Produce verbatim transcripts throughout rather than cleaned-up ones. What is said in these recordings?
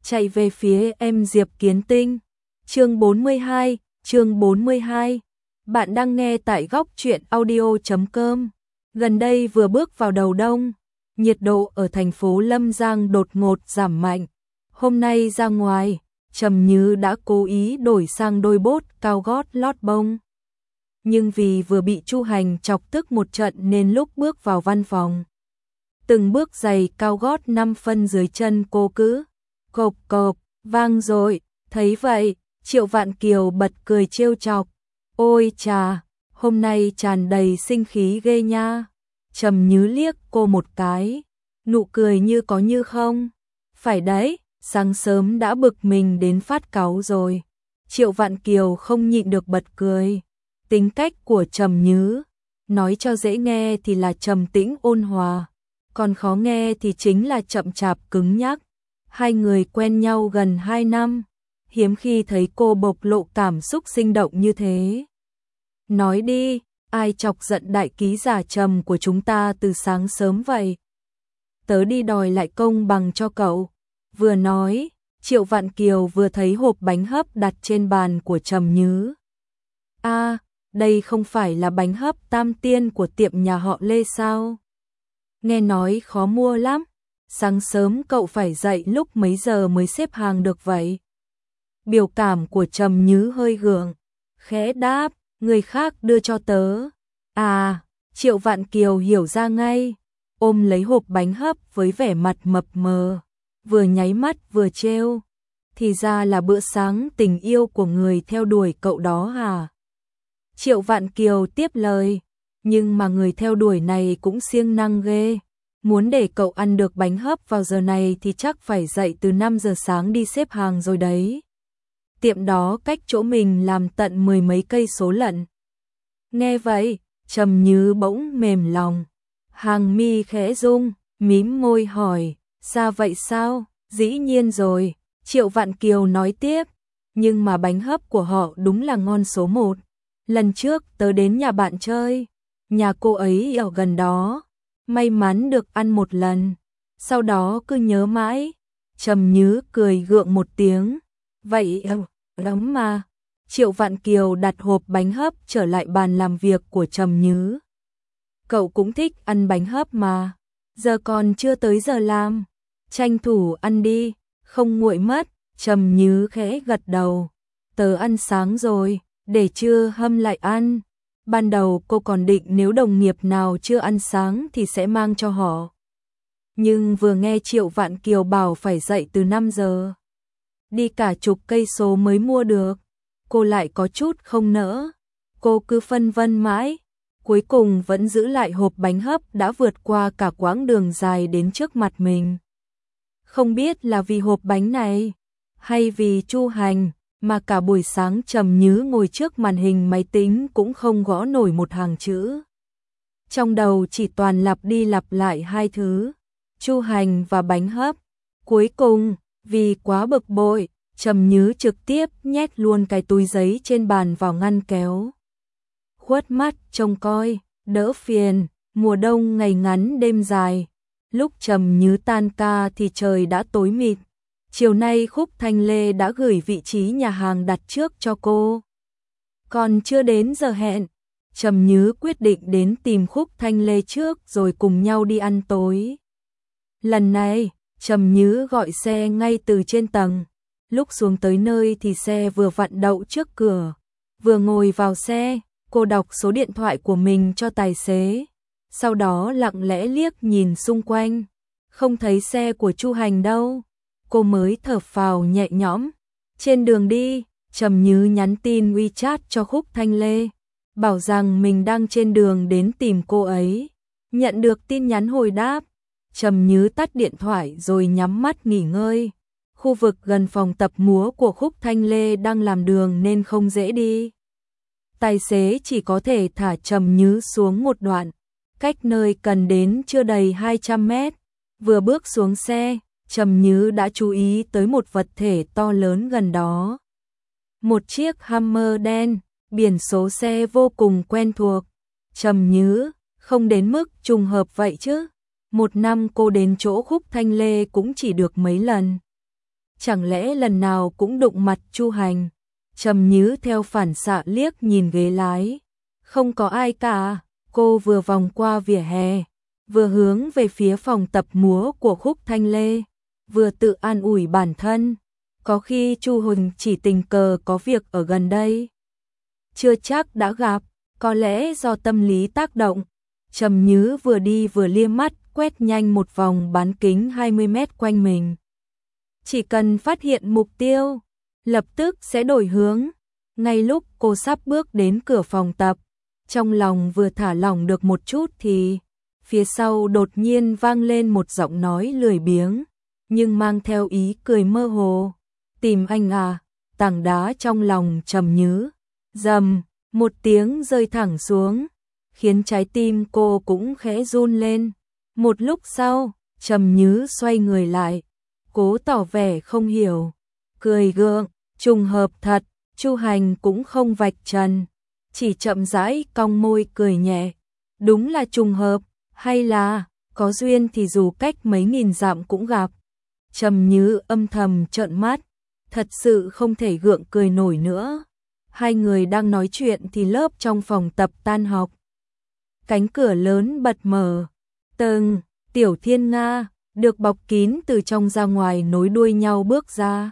chạy về phía em Diệp Kiến Tinh. Chương bốn mươi hai, chương bốn mươi hai. Bạn đang nghe tại góc truyện audio chấm com. Gần đây vừa bước vào đầu đông, nhiệt độ ở thành phố Lâm Giang đột ngột giảm mạnh. Hôm nay ra ngoài, Trầm Như đã cố ý đổi sang đôi bốt cao gót lót bông. Nhưng vì vừa bị Chu Hành chọc tức một trận nên lúc bước vào văn phòng, từng bước giày cao gót năm phân dưới chân cô cứ cộp cộp vang rồi. Thấy vậy, Triệu Vạn Kiều bật cười trêu chọc. Ôi chà, hôm nay tràn đầy sinh khí ghê nha. Trầm Như liếc cô một cái, nụ cười như có như không. Phải đấy, sáng sớm đã bực mình đến phát cáu rồi. Triệu Vạn Kiều không nhịn được bật cười. Tính cách của Trầm Như, nói cho dễ nghe thì là trầm tĩnh ôn hòa, còn khó nghe thì chính là chậm chạp cứng nhắc. Hai người quen nhau gần hai năm, hiếm khi thấy cô bộc lộ cảm xúc sinh động như thế. Nói đi, ai chọc giận đại ký giả Trầm của chúng ta từ sáng sớm vậy? Tớ đi đòi lại công bằng cho cậu. Vừa nói, Triệu Vạn Kiều vừa thấy hộp bánh hấp đặt trên bàn của Trầm Như. A, à, đây không phải là bánh hấp Tam Tiên của tiệm nhà họ Lê sao? Nghe nói khó mua lắm. Sáng sớm cậu phải dậy lúc mấy giờ mới xếp hàng được vậy? Biểu cảm của Trầm Như hơi gượng, khẽ đáp, người khác đưa cho tớ. À, Triệu Vạn Kiều hiểu ra ngay, ôm lấy hộp bánh hấp với vẻ mặt mập mờ, vừa nháy mắt vừa trêu. Thì ra là bữa sáng tình yêu của người theo đuổi cậu đó hả? Triệu Vạn Kiều tiếp lời, nhưng mà người theo đuổi này cũng siêng năng ghê. Muốn để cậu ăn được bánh hấp vào giờ này thì chắc phải dậy từ năm giờ sáng đi xếp hàng rồi đấy. Tiệm đó cách chỗ mình làm tận mười mấy cây số lận. Nghe vậy, Trầm Như bỗng mềm lòng. Hàng mi khẽ rung, mím môi hỏi, sao vậy sao? Dĩ nhiên rồi, Triệu Vạn Kiều nói tiếp. Nhưng mà bánh hấp của họ đúng là ngon số một. Lần trước tớ đến nhà bạn chơi, nhà cô ấy ở gần đó. May mắn được ăn một lần, sau đó cứ nhớ mãi. Trầm Như cười gượng một tiếng. Vậy lắm mà. Triệu Vạn Kiều đặt hộp bánh hấp trở lại bàn làm việc của Trầm Như. Cậu cũng thích ăn bánh hấp mà. Giờ còn chưa tới giờ làm, tranh thủ ăn đi, không nguội mất. Trầm Như khẽ gật đầu. Tớ ăn sáng rồi, để trưa hâm lại ăn. Ban đầu cô còn định nếu đồng nghiệp nào chưa ăn sáng thì sẽ mang cho họ. Nhưng vừa nghe Triệu Vạn Kiều bảo phải dậy từ năm giờ, đi cả chục cây số mới mua được, cô lại có chút không nỡ. Cô cứ phân vân mãi, cuối cùng vẫn giữ lại hộp bánh hấp đã vượt qua cả quãng đường dài đến trước mặt mình. Không biết là vì hộp bánh này, hay vì Chu Hành, mà cả buổi sáng Trầm Như ngồi trước màn hình máy tính cũng không gõ nổi một hàng chữ. Trong đầu chỉ toàn lặp đi lặp lại hai thứ, Chu Hành và bánh hấp. Cuối cùng, vì quá bực bội, Trầm Như trực tiếp nhét luôn cái túi giấy trên bàn vào ngăn kéo. Khuất mắt trông coi, đỡ phiền, mùa đông ngày ngắn đêm dài. Lúc Trầm Như tan ca thì trời đã tối mịt. Chiều nay Khúc Thanh Lê đã gửi vị trí nhà hàng đặt trước cho cô. Còn chưa đến giờ hẹn, Trầm Như quyết định đến tìm Khúc Thanh Lê trước rồi cùng nhau đi ăn tối. Lần này, Trầm Như gọi xe ngay từ trên tầng. Lúc xuống tới nơi thì xe vừa vặn đậu trước cửa. Vừa ngồi vào xe, cô đọc số điện thoại của mình cho tài xế. Sau đó lặng lẽ liếc nhìn xung quanh. Không thấy xe của Chu Hành đâu. Cô mới thở phào nhẹ nhõm. Trên đường đi, Trầm Như nhắn tin WeChat cho Khúc Thanh Lê, bảo rằng mình đang trên đường đến tìm cô ấy. Nhận được tin nhắn hồi đáp, Trầm Như tắt điện thoại rồi nhắm mắt nghỉ ngơi. Khu vực gần phòng tập múa của Khúc Thanh Lê đang làm đường nên không dễ đi. Tài xế chỉ có thể thả Trầm Như xuống một đoạn, cách nơi cần đến chưa đầy hai trăm mét. Vừa bước xuống xe, Trầm Như đã chú ý tới một vật thể to lớn gần đó. Một chiếc Hummer đen, biển số xe vô cùng quen thuộc. Trầm Như, không đến mức trùng hợp vậy chứ. Một năm cô đến chỗ Khúc Thanh Lê cũng chỉ được mấy lần. chẳng lẽ lần nào cũng đụng mặt Chu Hành. Trầm Nhứ theo phản xạ liếc nhìn ghế lái, không có ai cả. Cô vừa vòng qua vỉa hè, vừa hướng về phía phòng tập múa của Khúc Thanh Lê, vừa tự an ủi bản thân, có khi Chu Huỳnh chỉ tình cờ có việc ở gần đây, chưa chắc đã gặp, có lẽ do tâm lý tác động. Trầm Nhứ vừa đi vừa lia mắt quét nhanh một vòng bán kính hai mươi mét quanh mình. Chỉ cần phát hiện mục tiêu, lập tức sẽ đổi hướng. Ngay lúc cô sắp bước đến cửa phòng tập, trong lòng vừa thả lỏng được một chút thì phía sau đột nhiên vang lên một giọng nói lười biếng, nhưng mang theo ý cười mơ hồ. Tìm anh à? Tảng đá trong lòng Trầm Nhứ rầm một tiếng rơi thẳng xuống, khiến trái tim cô cũng khẽ run lên. Một lúc sau, Trầm Nhứ xoay người lại, cố tỏ vẻ không hiểu, cười gượng, trùng hợp thật. Chu Hành cũng không vạch trần, chỉ chậm rãi cong môi cười nhẹ. Đúng là trùng hợp, hay là có duyên thì dù cách mấy nghìn dặm cũng gặp. Trầm Nhứ âm thầm trợn mắt, thật sự không thể gượng cười nổi nữa. Hai người đang nói chuyện thì lớp trong phòng tập tan học. Cánh cửa lớn bật mở, từng Tiểu Thiên Nga được bọc kín từ trong ra ngoài nối đuôi nhau bước ra.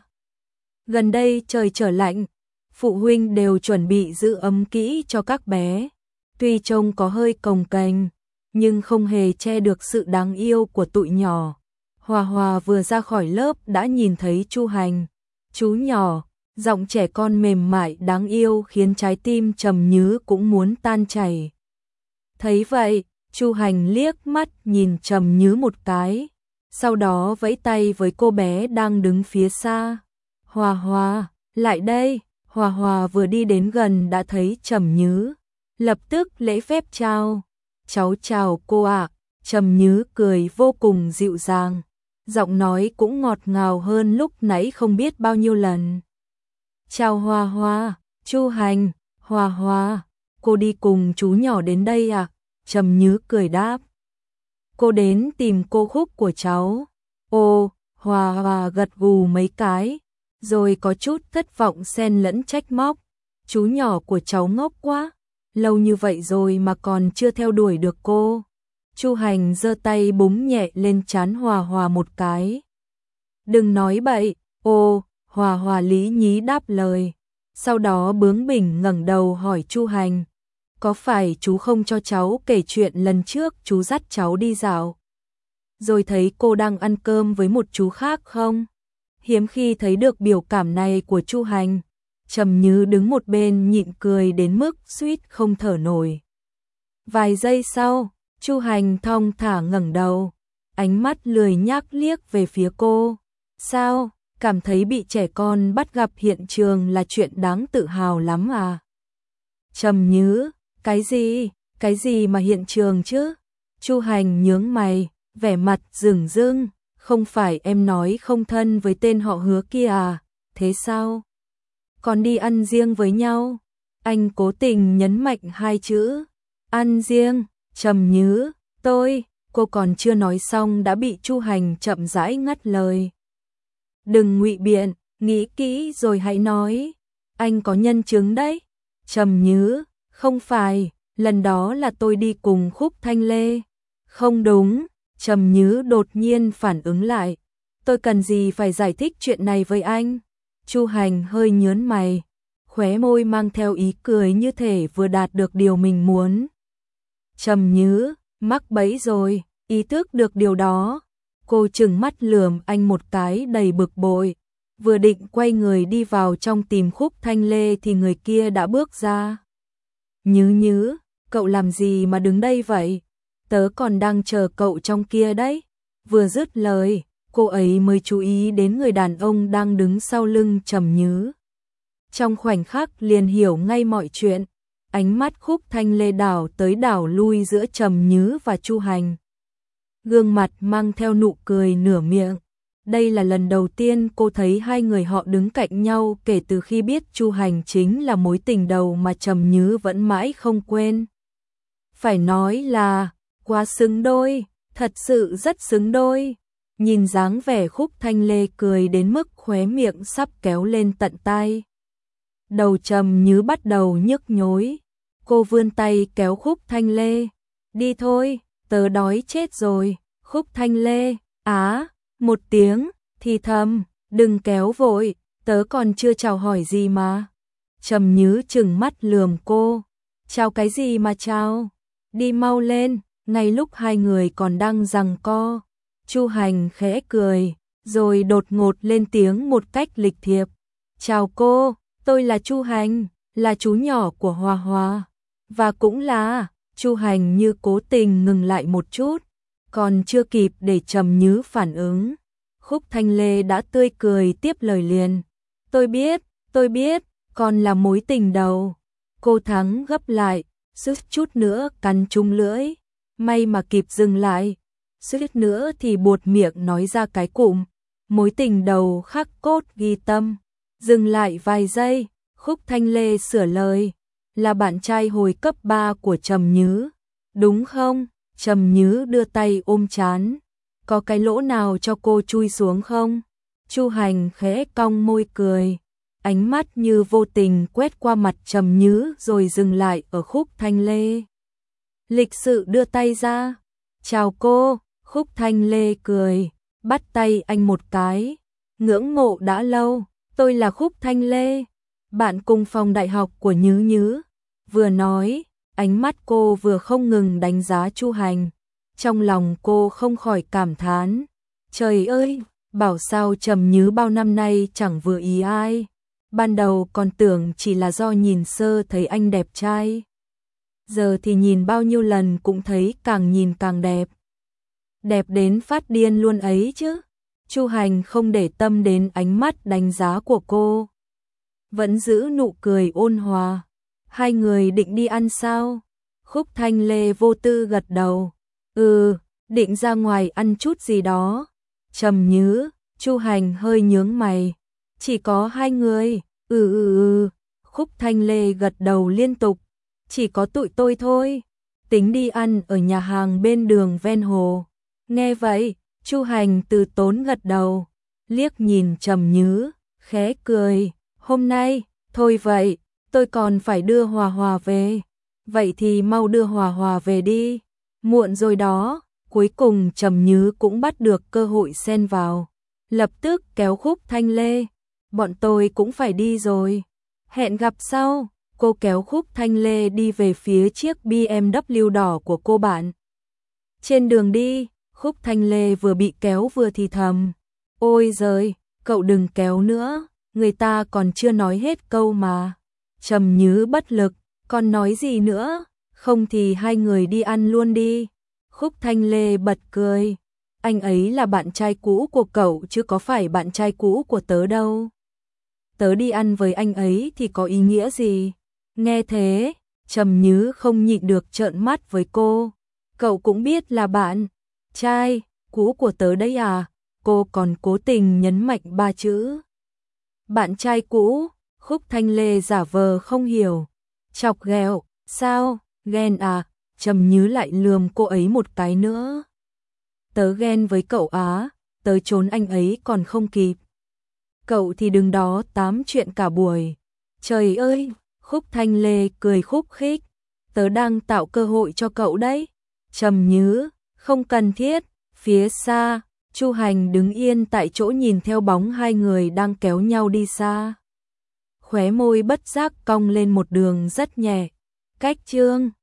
Gần đây trời trở lạnh, phụ huynh đều chuẩn bị giữ ấm kỹ cho các bé. Tuy trông có hơi cồng kềnh, nhưng không hề che được sự đáng yêu của tụi nhỏ. Hòa Hòa vừa ra khỏi lớp đã nhìn thấy Chu Hành. Chú nhỏ, giọng trẻ con mềm mại đáng yêu khiến trái tim Trầm Nhứ cũng muốn tan chảy. Thấy vậy, Chu Hành liếc mắt nhìn Trầm Nhứ một cái, sau đó vẫy tay với cô bé đang đứng phía xa. Hòa Hòa, lại đây. Hòa Hòa vừa đi đến gần đã thấy Trầm Nhứ, lập tức lễ phép chào. Cháu chào cô ạ. Trầm Nhứ cười vô cùng dịu dàng, giọng nói cũng ngọt ngào hơn lúc nãy không biết bao nhiêu lần. Chào Hòa Hòa. Chu Hành, Hòa Hòa, cô đi cùng chú nhỏ đến đây à? Trầm Nhứ cười đáp. Cô đến tìm cô Khúc của cháu. Ồ, Hòa Hòa gật gù mấy cái, rồi có chút thất vọng xen lẫn trách móc. Chú nhỏ của cháu ngốc quá, lâu như vậy rồi mà còn chưa theo đuổi được cô. Chu Hành giơ tay búng nhẹ lên trán Hòa Hòa một cái. Đừng nói bậy. Ồ, Hòa Hòa lý nhí đáp lời, sau đó bướng bỉnh ngẩng đầu hỏi Chu Hành, có phải chú không cho cháu kể chuyện lần trước chú dắt cháu đi dạo, rồi thấy cô đang ăn cơm với một chú khác không? Hiếm khi thấy được biểu cảm này của Chu Hành. Trầm Nhứ đứng một bên nhịn cười đến mức suýt không thở nổi. Vài giây sau, Chu Hành thong thả ngẩng đầu, ánh mắt lười nhác liếc về phía cô. Sao, cảm thấy bị trẻ con bắt gặp hiện trường là chuyện đáng tự hào lắm à? Trầm Nhứ, cái gì, cái gì mà hiện trường chứ? Chu Hành nhướng mày, vẻ mặt rừng rưng. Không phải em nói không thân với tên họ Hứa kia à? Thế sao? Còn đi ăn riêng với nhau? Anh cố tình nhấn mạnh hai chữ ăn riêng. Trầm Nhứ, tôi, cô còn chưa nói xong đã bị Chu Hành chậm rãi ngắt lời. Đừng ngụy biện, nghĩ kỹ rồi hãy nói. Anh có nhân chứng đấy. Trầm Nhứ, không phải, lần đó là tôi đi cùng Khúc Thanh Lê. Không đúng. Trầm Nhứ đột nhiên phản ứng lại. Tôi cần gì phải giải thích chuyện này với anh? Chu Hành hơi nhớn mày, khóe môi mang theo ý cười như thể vừa đạt được điều mình muốn. Trầm Nhứ, mắc bẫy rồi, ý thức được điều đó. Cô trừng mắt lườm anh một cái đầy bực bội, vừa định quay người đi vào trong tìm Khúc Thanh Lê thì người kia đã bước ra. Nhứ Nhứ, cậu làm gì mà đứng đây vậy? Tớ còn đang chờ cậu trong kia đấy. Vừa dứt lời, cô ấy mới chú ý đến người đàn ông đang đứng sau lưng Trầm Nhứ. Trong khoảnh khắc liền hiểu ngay mọi chuyện, ánh mắt Khúc Thanh Lê đảo tới đảo lui giữa Trầm Nhứ và Chu Hành. Gương mặt mang theo nụ cười nửa miệng. Đây là lần đầu tiên cô thấy hai người họ đứng cạnh nhau kể từ khi biết Chu Hành chính là mối tình đầu mà Trầm Nhứ vẫn mãi không quên. Phải nói là quá xứng đôi, thật sự rất xứng đôi. nhìn dáng vẻ Khúc Thanh Lê cười đến mức khóe miệng sắp kéo lên tận tai. Đầu Trầm Như bắt đầu nhức nhối. Cô vươn tay kéo Khúc Thanh Lê. Đi thôi, tớ đói chết rồi. Khúc Thanh Lê, á, một tiếng, thì thầm, đừng kéo vội, tớ còn chưa chào hỏi gì mà. Trầm Như trừng mắt lườm cô. Chào cái gì mà chào? Đi mau lên. Ngay lúc hai người còn đang giằng co, Chu Hành khẽ cười, rồi đột ngột lên tiếng một cách lịch thiệp. Chào cô, tôi là Chu Hành, là chú nhỏ của Hòa Hòa. Và cũng là, Chu Hành như cố tình ngừng lại một chút, còn chưa kịp để Trầm Như phản ứng. Khúc Thanh Lê đã tươi cười tiếp lời liền. Tôi biết, tôi biết, còn là mối tình đầu. Cô Thắng gấp lại, suýt chút nữa cắn trúng lưỡi. May mà kịp dừng lại, suýt nữa thì buột miệng nói ra cái cụm mối tình đầu khắc cốt ghi tâm. Dừng lại vài giây, Khúc Thanh Lê sửa lời, là bạn trai hồi cấp ba của Trầm Như, đúng không? Trầm Như đưa tay ôm trán, có cái lỗ nào cho cô chui xuống không? Chu Hành khẽ cong môi cười, ánh mắt như vô tình quét qua mặt Trầm Như rồi dừng lại ở Khúc Thanh Lê. Lịch sự đưa tay ra. Chào cô, Khúc Thanh Lê cười, bắt tay anh một cái. Ngưỡng mộ đã lâu, tôi là Khúc Thanh Lê, bạn cùng phòng đại học của Như Như. Vừa nói, ánh mắt cô vừa không ngừng đánh giá Chu Hành. Trong lòng cô không khỏi cảm thán. Trời ơi, bảo sao Trầm Như bao năm nay chẳng vừa ý ai. Ban đầu còn tưởng chỉ là do nhìn sơ thấy anh đẹp trai. Giờ thì nhìn bao nhiêu lần cũng thấy càng nhìn càng đẹp. Đẹp đến phát điên luôn ấy chứ. Chu Hành không để tâm đến ánh mắt đánh giá của cô, vẫn giữ nụ cười ôn hòa. Hai người định đi ăn sao? Khúc Thanh Lê vô tư gật đầu. Ừ, định ra ngoài ăn chút gì đó. Trầm Như, Chu Hành hơi nhướng mày. Chỉ có hai người. Ừ ừ ừ. Khúc Thanh Lê gật đầu liên tục. Chỉ có tụi tôi thôi. Tính đi ăn ở nhà hàng bên đường ven hồ. Nghe vậy, Chu Hành từ tốn gật đầu, liếc nhìn Trầm Như, khẽ cười. Hôm nay, thôi vậy, tôi còn phải đưa Hòa Hòa về. Vậy thì mau đưa Hòa Hòa về đi. Muộn rồi đó. Cuối cùng Trầm Như cũng bắt được cơ hội xen vào, lập tức kéo Khúc Thanh Lê. Bọn tôi cũng phải đi rồi. Hẹn gặp sau. Cô kéo Khúc Thanh Lê đi về phía chiếc bê em vê đỏ của cô bạn. Trên đường đi, Khúc Thanh Lê vừa bị kéo vừa thì thầm. Ôi giời, cậu đừng kéo nữa, người ta còn chưa nói hết câu mà. Trầm Như bất lực, còn nói gì nữa, không thì hai người đi ăn luôn đi. Khúc Thanh Lê bật cười. Anh ấy là bạn trai cũ của cậu chứ có phải bạn trai cũ của tớ đâu. Tớ đi ăn với anh ấy thì có ý nghĩa gì? Nghe thế, Trầm Như không nhịn được trợn mắt với cô. Cậu cũng biết là bạn trai cũ của tớ đấy à? Cô còn cố tình nhấn mạnh ba chữ. Bạn trai cũ. Khúc Thanh Lê giả vờ không hiểu. Chọc ghẹo, sao, ghen à? Trầm Như lại lườm cô ấy một cái nữa. Tớ ghen với cậu á, tớ trốn anh ấy còn không kịp. Cậu thì đừng đó tám chuyện cả buổi. Trời ơi, Khúc Thanh Lê cười khúc khích. Tớ đang tạo cơ hội cho cậu đấy. Trầm Như, không cần thiết. Phía xa, Chu Hành đứng yên tại chỗ nhìn theo bóng hai người đang kéo nhau đi xa. Khóe môi bất giác cong lên một đường rất nhẹ. Cách chương